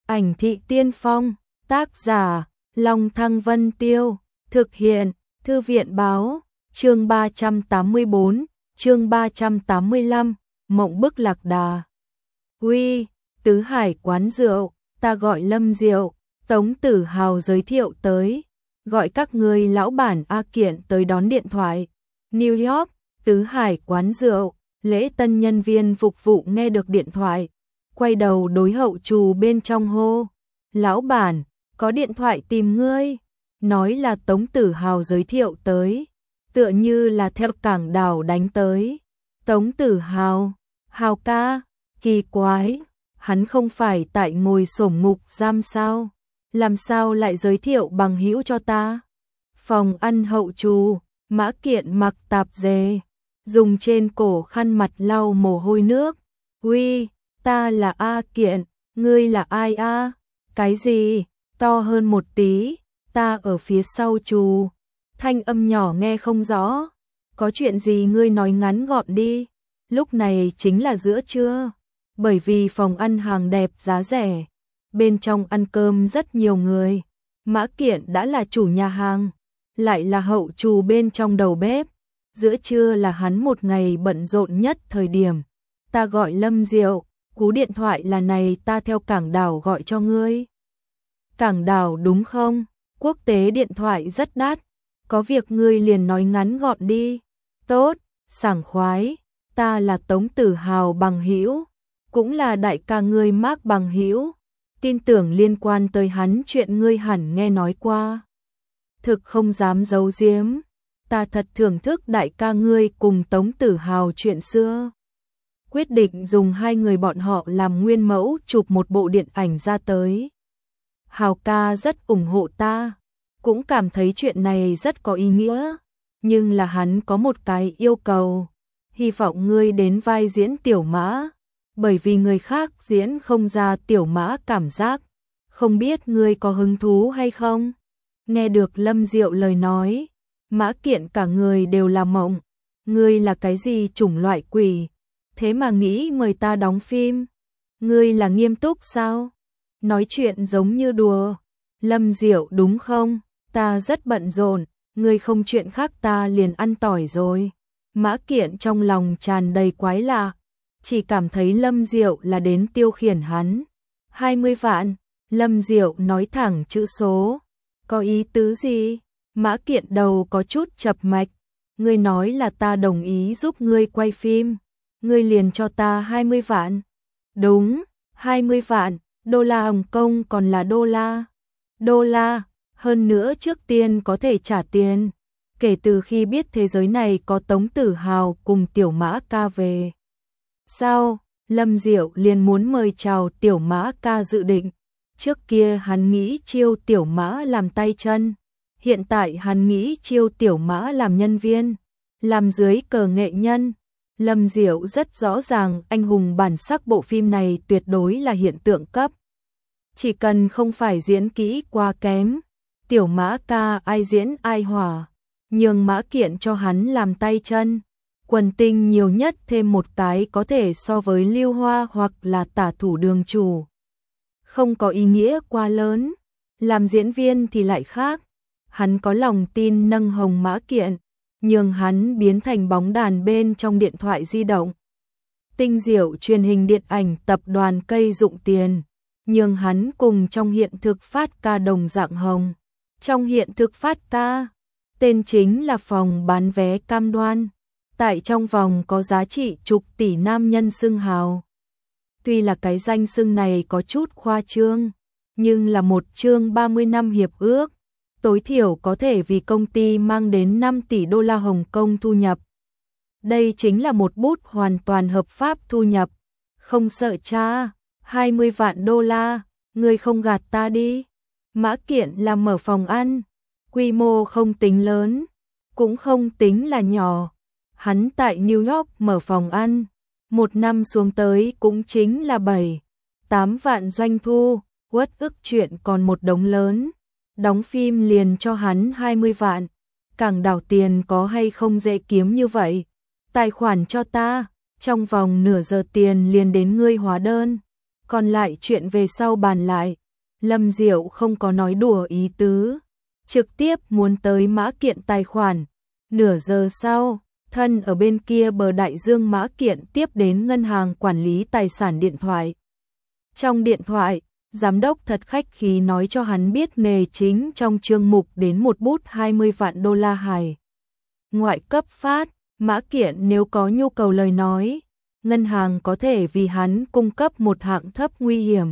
Ảnh thị tiên phong, tác giả, Long Thăng Vân Tiêu, thực hiện, Thư viện báo, chương 384, chương 385, Mộng bức lạc đà. Uy, Tứ Hải quán rượu, ta gọi Lâm Diệu, Tống Tử Hào giới thiệu tới, gọi các ngươi lão bản A Kiện tới đón điện thoại. New York, Tứ Hải quán rượu, lễ tân nhân viên phục vụ nghe được điện thoại, quay đầu đối hậu trù bên trong hô, lão bản, có điện thoại tìm ngươi, nói là Tống Tử Hào giới thiệu tới, tựa như là theo cảng đảo đánh tới. Tống Tử Hào, Hào ca, kỳ quái, hắn không phải tại ngồi xổm ngục giam sao, làm sao lại giới thiệu bằng hữu cho ta. Phòng ăn hậu trù, Mã Kiện mặc tạp dề, dùng trên cổ khăn mặt lau mồ hôi nước. Uy, ta là A Kiện, ngươi là ai a? Cái gì? To hơn một tí, ta ở phía sau trù. Thanh âm nhỏ nghe không rõ. Có chuyện gì ngươi nói ngắn gọn đi. Lúc này chính là giữa trưa, bởi vì phòng ăn hàng đẹp giá rẻ, bên trong ăn cơm rất nhiều người. Mã Kiện đã là chủ nhà hàng, lại là hậu trù bên trong đầu bếp. Giữa trưa là hắn một ngày bận rộn nhất thời điểm. Ta gọi Lâm Diệu, cú điện thoại là này, ta theo cảng đảo gọi cho ngươi. Cảng đảo đúng không? Quốc tế điện thoại rất đắt, có việc ngươi liền nói ngắn gọn đi. Tốt, sảng khoái, ta là Tống Tử Hào bằng hữu, cũng là đại ca ngươi Mác bằng hữu, tin tưởng liên quan tới hắn chuyện ngươi hẳn nghe nói qua. Thực không dám giấu giếm, ta thật thưởng thức đại ca ngươi cùng Tống Tử Hào chuyện xưa. Quyết định dùng hai người bọn họ làm nguyên mẫu chụp một bộ điện ảnh ra tới. Hào ca rất ủng hộ ta, cũng cảm thấy chuyện này rất có ý nghĩa, nhưng là hắn có một cái yêu cầu, hy vọng ngươi đến vai diễn Tiểu Mã, bởi vì người khác diễn không ra Tiểu Mã cảm giác, không biết ngươi có hứng thú hay không? Nghe được Lâm Diệu lời nói, Mã Kiện cả người đều là mộng, ngươi là cái gì chủng loại quỷ, thế mà nghĩ mời ta đóng phim, ngươi là nghiêm túc sao? Nói chuyện giống như đùa. Lâm Diệu đúng không? Ta rất bận rộn, ngươi không chuyện khác ta liền ăn tỏi rồi. Mã Kiện trong lòng tràn đầy quái lạ, chỉ cảm thấy Lâm Diệu là đến tiêu khiển hắn. 20 vạn, Lâm Diệu nói thẳng chữ số. Có ý tứ gì? Mã Kiện đầu có chút chập mạch. Ngươi nói là ta đồng ý giúp ngươi quay phim, ngươi liền cho ta 20 vạn. Đúng, 20 vạn, đô la Hồng Kông còn là đô la. Đô la, hơn nữa trước tiên có thể trả tiền. Kể từ khi biết thế giới này có Tống Tử Hào cùng Tiểu Mã ca về. Sau, Lâm Diệu liền muốn mời chào Tiểu Mã ca dự định. Trước kia hắn nghĩ chiêu Tiểu Mã làm tay chân. Hiện tại hắn nghĩ chiêu Tiểu Mã làm nhân viên, làm dưới cờ nghệ nhân. Lâm Diệu rất rõ ràng anh hùng bản sắc bộ phim này tuyệt đối là hiện tượng cấp. Chỉ cần không phải diễn kỹ quá kém, Tiểu Mã ca ai diễn ai hỏa, nhường Mã Kiện cho hắn làm tay chân. Quần tinh nhiều nhất thêm một cái có thể so với Lưu Hoa hoặc là tả thủ đường chủ. Không có ý nghĩa quá lớn, làm diễn viên thì lại khác. Hắn có lòng tin nâng hồng Mã Kiện, nhường hắn biến thành bóng đàn bên trong điện thoại di động. Tinh diệu truyền hình điện ảnh tập đoàn cây dụng tiền, nhường hắn cùng trong hiện thực phát ca đồng dạng hồng. Trong hiện thực phát ca, tên chính là phòng bán vé cam đoan, tại trong vòng có giá trị chục tỷ nam nhân xưng hào. Tuy là cái danh xưng này có chút khoa trương, nhưng là một chương 30 năm hiệp ước, tối thiểu có thể vì công ty mang đến 5 tỷ đô la Hồng Kông thu nhập. Đây chính là một bút hoàn toàn hợp pháp thu nhập, không sợ cha. 20 vạn đô la, ngươi không gạt ta đi. Mã Kiện làm mở phòng ăn, quy mô không tính lớn, cũng không tính là nhỏ. Hắn tại New York mở phòng ăn, một năm xuống tới cũng chính là 7-8 vạn doanh thu, uất ức chuyện còn một đống lớn. Đóng phim liền cho hắn 20 vạn, cảng đảo tiền có hay không dễ kiếm như vậy. Tài khoản cho ta, trong vòng nửa giờ tiền liền đến ngươi hóa đơn. còn lại chuyện về sau bàn lại. Lâm Diệu không có nói đùa ý tứ, trực tiếp muốn tới Mã Kiện tài khoản. Nửa giờ sau, thân ở bên kia bờ đại dương Mã Kiện tiếp đến ngân hàng quản lý tài sản điện thoại. Trong điện thoại, giám đốc thật khách khí nói cho hắn biết nghề chính trong chương mục đến một bút 20 vạn đô la hải ngoại cấp phát. Mã Kiện nếu có nhu cầu lời nói, ngân hàng có thể vì hắn cung cấp một hạng thấp nguy hiểm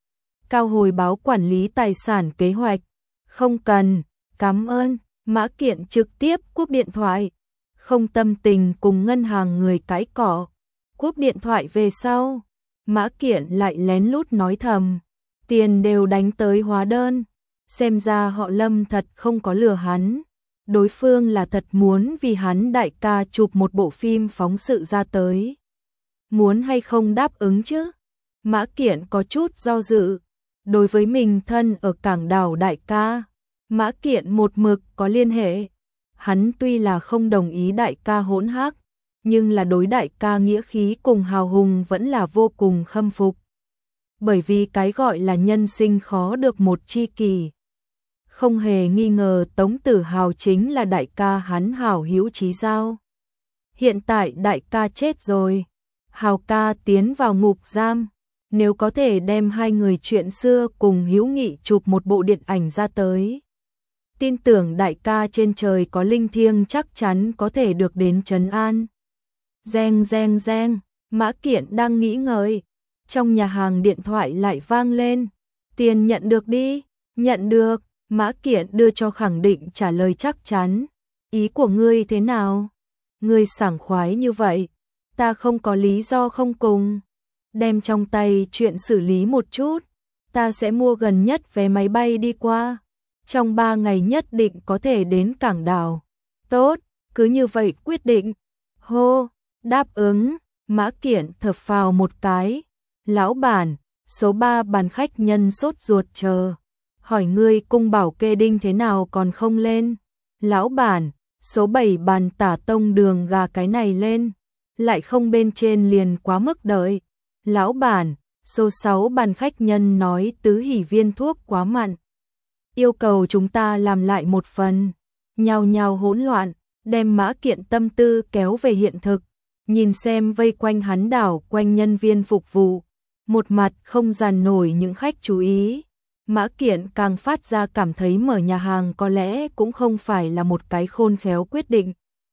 cao hồi báo quản lý tài sản kế hoạch. Không cần, cảm ơn. Mã Kiện trực tiếp cúp điện thoại, không tâm tình cùng ngân hàng người cãi cọ. Cúp điện thoại về sau, Mã Kiện lại lén lút nói thầm, tiền đều đánh tới hóa đơn, xem ra họ Lâm thật không có lừa hắn. Đối phương là thật muốn vì hắn đại ca chụp một bộ phim phóng sự ra tới. Muốn hay không đáp ứng chứ? Mã Kiện có chút do dự. Đối với mình thân ở cảng đảo đại ca, Mã Kiện một mực có liên hệ. Hắn tuy là không đồng ý đại ca hỗn hắc, nhưng là đối đại ca nghĩa khí cùng hào hùng vẫn là vô cùng khâm phục. Bởi vì cái gọi là nhân sinh khó được một tri kỷ. Không hề nghi ngờ Tống Tử Hào chính là đại ca hắn hảo hữu chí giao. Hiện tại đại ca chết rồi, Hào ca tiến vào ngục giam. Nếu có thể đem hai người chuyện xưa cùng hữu nghị chụp một bộ điện ảnh ra tới, tin tưởng đại ca trên trời có linh thiêng chắc chắn có thể được đến trấn an. Reng reng reng, Mã Kiện đang nghĩ ngợi, trong nhà hàng điện thoại lại vang lên. Tiền nhận được đi. Nhận được. Mã Kiện đưa cho khẳng định trả lời chắc chắn. Ý của ngươi thế nào? Ngươi sảng khoái như vậy, ta không có lý do không cùng. Đem trong tay chuyện xử lý một chút, ta sẽ mua gần nhất vé máy bay đi qua. Trong 3 ngày nhất định có thể đến cảng đảo. Tốt, cứ như vậy quyết định. Hô, đáp ứng. Mã Kiện thở phào một cái. Lão bản, số 3 bàn khách nhân sốt ruột chờ. Hỏi ngươi cung bảo kê đinh thế nào còn không lên? Lão bản, số 7 bàn tả tông đường gà cái này lên. Lại không bên trên liền quá mức đợi. Lão bản, số 6 bàn khách nhân nói tứ hỷ viên thuốc quá mặn. Yêu cầu chúng ta làm lại một phần. Nhào nhào hỗn loạn, đem Mã Kiện tâm tư kéo về hiện thực. Nhìn xem vây quanh hắn đảo quanh nhân viên phục vụ. Một mặt không dàn nổi những khách chú ý. Mã Kiện càng phát ra cảm thấy mở nhà hàng có lẽ cũng không phải là một cái khôn khéo quyết định.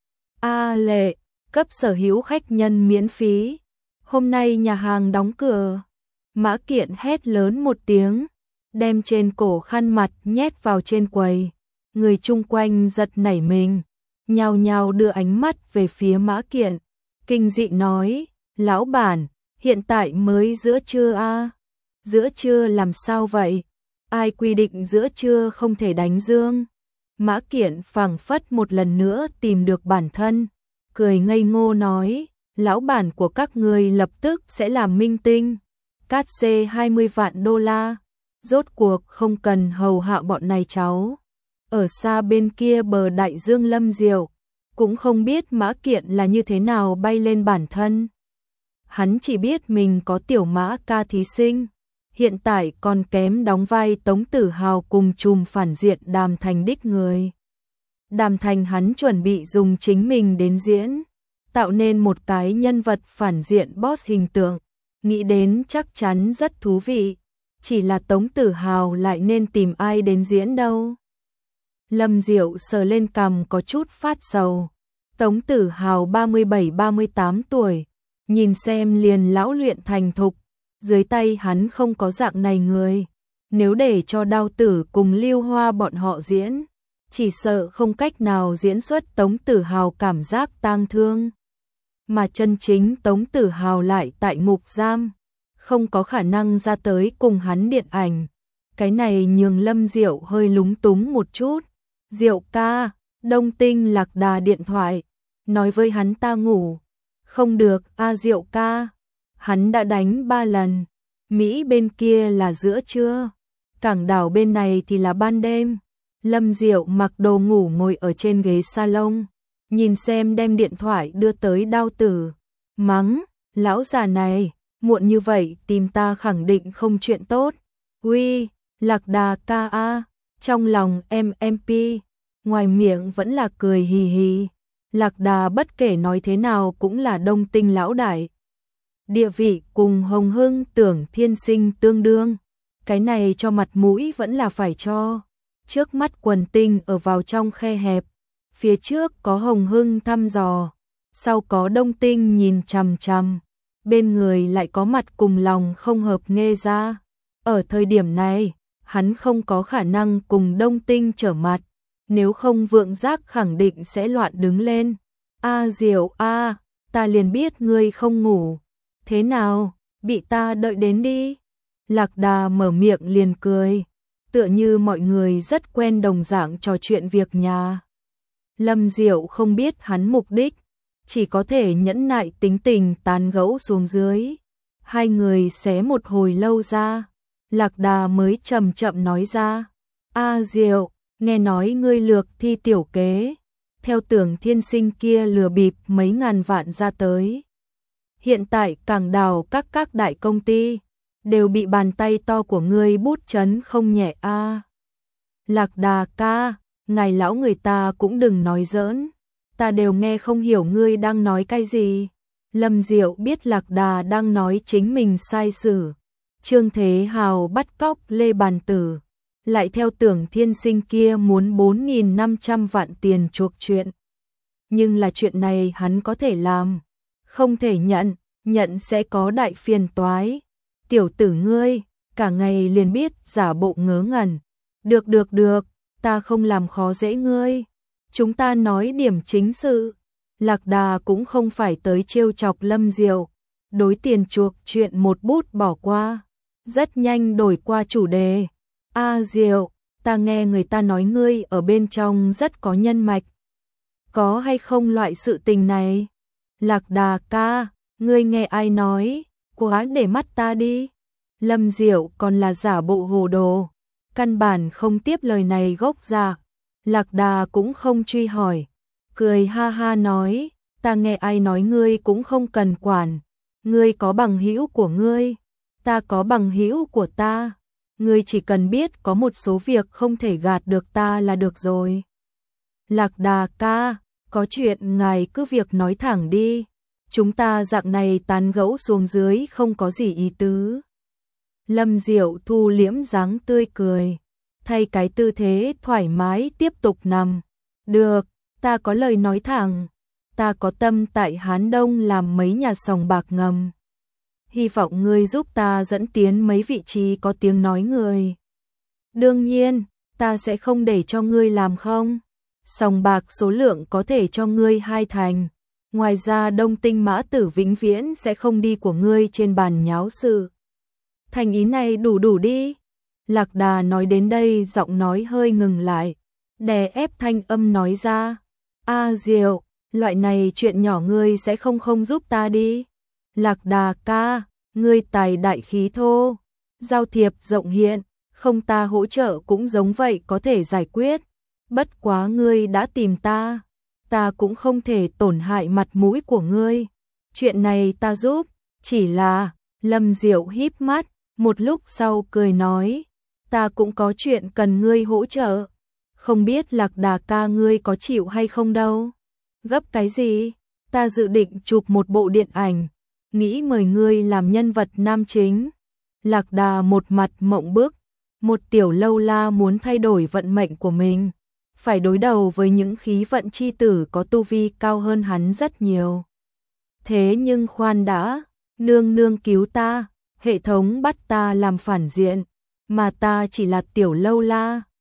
Lệ, cấp sở hữu khách nhân miễn phí. Hôm nay nhà hàng đóng cửa. Mã Kiện hét lớn một tiếng, đem trên cổ khăn mặt nhét vào trên quầy. Người chung quanh giật nảy mình, nhao nhao đưa ánh mắt về phía Mã Kiện. Kinh dị nói, lão bản, hiện tại mới giữa trưa a. Giữa trưa làm sao vậy? Ai quy định giữa trưa không thể đánh dương? Mã Kiện phảng phất một lần nữa tìm được bản thân, cười ngây ngô nói, lão bản của các người lập tức sẽ làm minh tinh. Cát xê 20 vạn đô la, rốt cuộc không cần hầu hạ bọn này cháu. Ở xa bên kia bờ đại dương Lâm Diệu, cũng không biết Mã Kiện là như thế nào bay lên bản thân. Hắn chỉ biết mình có tiểu Mã ca thí sinh, hiện tại còn kém đóng vai Tống Tử Hào cùng trùm phản diện Đàm Thành đích người. Đàm Thành hắn chuẩn bị dùng chính mình đến diễn, tạo nên một cái nhân vật phản diện boss hình tượng, nghĩ đến chắc chắn rất thú vị, chỉ là Tống Tử Hào lại nên tìm ai đến diễn đâu. Lâm Diệu sờ lên cằm có chút phát sầu. Tống Tử Hào 37-38 tuổi, nhìn xem liền lão luyện thành thục, dưới tay hắn không có dạng này người. Nếu để cho Đao Tử cùng Lưu Hoa bọn họ diễn, chỉ sợ không cách nào diễn xuất Tống Tử Hào cảm giác tang thương. Mà chân chính Tống Tử Hào lại tại ngục giam, không có khả năng ra tới cùng hắn điện ảnh. Cái này nhường Lâm Diệu hơi lúng túng một chút. Diệu ca, Đông Tinh Lạc Đà điện thoại, nói với hắn ta ngủ. Không được, Diệu ca. Hắn đã đánh 3 lần. Mỹ bên kia là giữa trưa, cảng đảo bên này thì là ban đêm. Lâm Diệu mặc đồ ngủ ngồi ở trên ghế salon, nhìn xem đem điện thoại đưa tới Đao Tử. Mắng, lão già này, muộn như vậy tìm ta khẳng định không chuyện tốt. Uy, Lạc Đà ca a, trong lòng MMP, ngoài miệng vẫn là cười hì hì. Lạc Đà bất kể nói thế nào cũng là Đông Tinh lão đại. Địa vị cùng Hồng Hưng Tưởng Thiên Sinh tương đương, cái này cho mặt mũi vẫn là phải cho. Trước mắt quần tinh ở vào trong khe hẹp, phía trước có Hồng Hưng thăm dò, sau có Đông Tinh nhìn chằm chằm, bên người lại có mặt cùng lòng không hợp Nghê gia. Ở thời điểm này, hắn không có khả năng cùng Đông Tinh trở mặt, nếu không Vượng Giác khẳng định sẽ loạn đứng lên. A Diệu a, ta liền biết ngươi không ngủ. Thế nào, bị ta đợi đến đi. Lạc Đà mở miệng liền cười, tựa như mọi người rất quen đồng dạng trò chuyện việc nhà. Lâm Diệu không biết hắn mục đích, chỉ có thể nhẫn nại tính tình tán gẫu xuống dưới. Hai người xé một hồi lâu ra, Lạc Đà mới chậm chậm nói ra. A Diệu, nghe nói ngươi lược thi tiểu kế, theo Tưởng Thiên Sinh kia lừa bịp mấy ngàn vạn ra tới. Hiện tại Cảng Đào các đại công ty đều bị bàn tay to của ngươi bút chấn không nhẹ a. Lạc Đà ca, ngài lão người ta cũng đừng nói giỡn, ta đều nghe không hiểu ngươi đang nói cái gì. Lâm Diệu biết Lạc Đà đang nói chính mình sai sử. Trương Thế Hào bắt cóc Lê Bàn Tử, lại theo Tưởng Thiên Sinh kia muốn 4.500 vạn tiền chuộc chuyện. Nhưng là chuyện này hắn có thể làm, không thể nhận sẽ có đại phiền toái. Tiểu tử ngươi, cả ngày liền biết giả bộ ngớ ngẩn. Được, ta không làm khó dễ ngươi. Chúng ta nói điểm chính sự. Lạc Đà cũng không phải tới trêu chọc Lâm Diệu, đối tiền chuộc chuyện một bút bỏ qua, rất nhanh đổi qua chủ đề. A Diệu, ta nghe người ta nói ngươi ở bên trong rất có nhân mạch. Có hay không loại sự tình này? Lạc Đà ca, ngươi nghe ai nói, quá để mắt ta đi. Lâm Diệu còn là giả bộ hồ đồ, căn bản không tiếp lời này gốc ra. Lạc Đà cũng không truy hỏi, cười ha ha nói, ta nghe ai nói ngươi cũng không cần quản, ngươi có bằng hữu của ngươi, ta có bằng hữu của ta, ngươi chỉ cần biết có một số việc không thể gạt được ta là được rồi. Lạc Đà ca, có chuyện ngài cứ việc nói thẳng đi, chúng ta dạng này tán gẫu xuống dưới không có gì ý tứ. Lâm Diệu thu liễm dáng tươi cười, thay cái tư thế thoải mái tiếp tục nằm. Được, ta có lời nói thẳng, ta có tâm tại Hán Đông làm mấy nhà sòng bạc ngầm. Hy vọng ngươi giúp ta dẫn tiến mấy vị trí có tiếng nói người. Đương nhiên, ta sẽ không để cho ngươi làm không. Sòng bạc số lượng có thể cho ngươi 2 thành. Ngoài ra Đông Tinh Mã Tử vĩnh viễn sẽ không đi của ngươi trên bàn nháo sự. Thành ý này đủ đi. Lạc Đà nói đến đây giọng nói hơi ngừng lại, đè ép thanh âm nói ra. A Diệu, loại này chuyện nhỏ ngươi sẽ không giúp ta đi. Lạc Đà ca, ngươi tài đại khí thô, giao thiệp rộng hiện, không ta hỗ trợ cũng giống vậy có thể giải quyết. Bất quá ngươi đã tìm ta, ta cũng không thể tổn hại mặt mũi của ngươi. Chuyện này ta giúp, chỉ là, Lâm Diệu híp mắt, một lúc sau cười nói, ta cũng có chuyện cần ngươi hỗ trợ. Không biết Lạc Đà ca ngươi có chịu hay không đâu. Gấp cái gì? Ta dự định chụp một bộ điện ảnh, nghĩ mời ngươi làm nhân vật nam chính. Lạc Đà một mặt mộng bức, một tiểu lâu la muốn thay đổi vận mệnh của mình, phải đối đầu với những khí vận chi tử có tu vi cao hơn hắn rất nhiều. Thế nhưng khoan đã, nương cứu ta, hệ thống bắt ta làm phản diện, mà ta chỉ là tiểu lâu la,